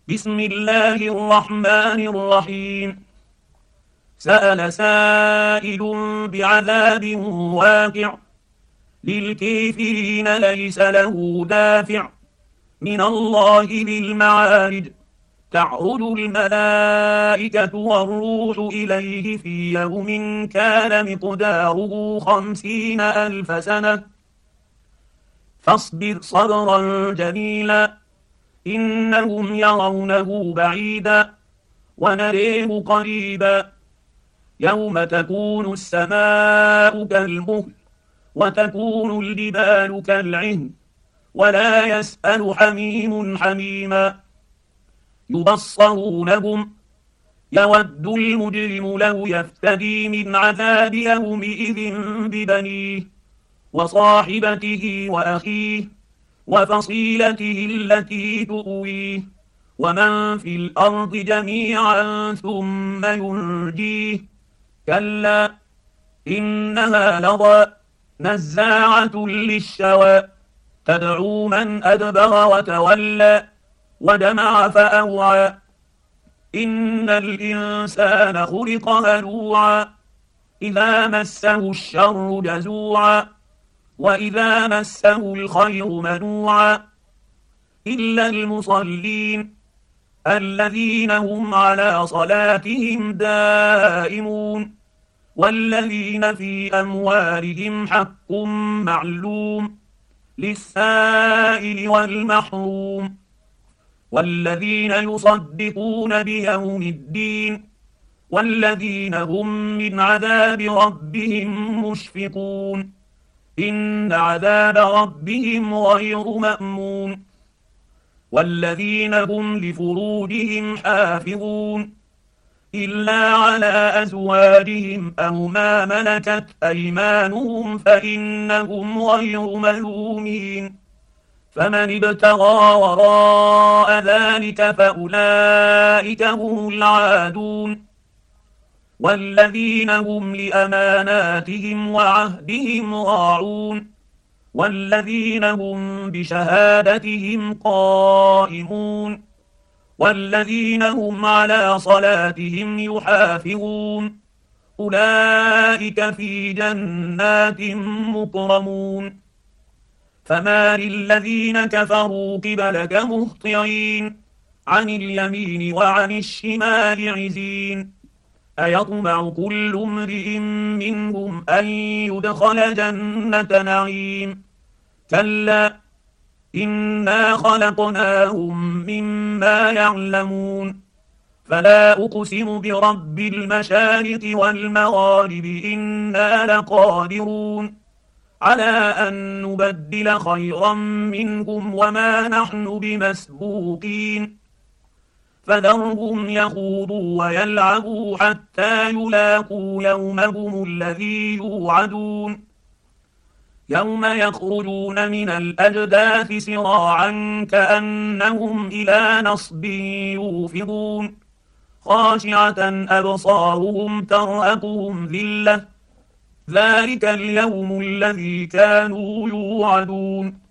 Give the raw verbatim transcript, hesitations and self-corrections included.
بسم الله الرحمن الرحيم. سأل سائل بعذاب واقع للكافرين ليس له دافع من الله ذي المعارج. تعرج الملائكة والروح إليه في يوم كان مقداره خمسين ألف سنة فاصبر صبرا جميلا إنهم يرونه بعيدا ونريه قريبا يوم تكون السماء كالمهل وتكون الجبال كالعهن ولا يسأل حميم حميما يبصرونهم يود المجرم لو يفتدي من عذاب يومئذ ببنيه وصاحبته وأخيه وفصيلته التي تؤويه ومن في الأرض جميعا ثم ينجيه كلا إنها لظى نزاعة للشوى تدعو من أدبر وتولى ودمع فأوعى إن الإنسان خلق هلوعا إذا مسه الشر جزوعا وإذا مسه الخير منوعا إلا المصلين الذين هم على صلاتهم دائمون والذين في أموالهم حق معلوم للسائل والمحروم والذين يصدقون بيوم الدين والذين هم من عذاب ربهم مشفقون إن عذاب ربهم غير مأمون والذين هم لفروجهم حافظون إلا على أزواجهم أو ما ملكت أيمانهم فإنهم غير ملومين فمن ابتغى وراء ذلك فأولئك هم العادون والذين هم لأماناتهم وعهدهم راعون والذين هم بشهادتهم قائمون والذين هم على صلاتهم يحافظون أولئك في جنات مكرمون فمال الذين كفروا قبلك مهطعين عن اليمين وعن الشمال عزين أيطمع كل امرئ منهم أن يدخل جنة نعيم كلا إنا خلقناهم مما يعلمون فلا أقسم برب المشارق والمغارب إنا لقادرون على أن نبدل خيرا منهم وما نحن بمسبوقين فذرهم يخوضوا ويلعبوا حتى يلاقوا يومهم الذي يوعدون يوم يخرجون من الأجداث سراعا كأنهم إلى نصب يوفضون خاشعة أبصارهم ترهقهم ذلة ذلك اليوم الذي كانوا يوعدون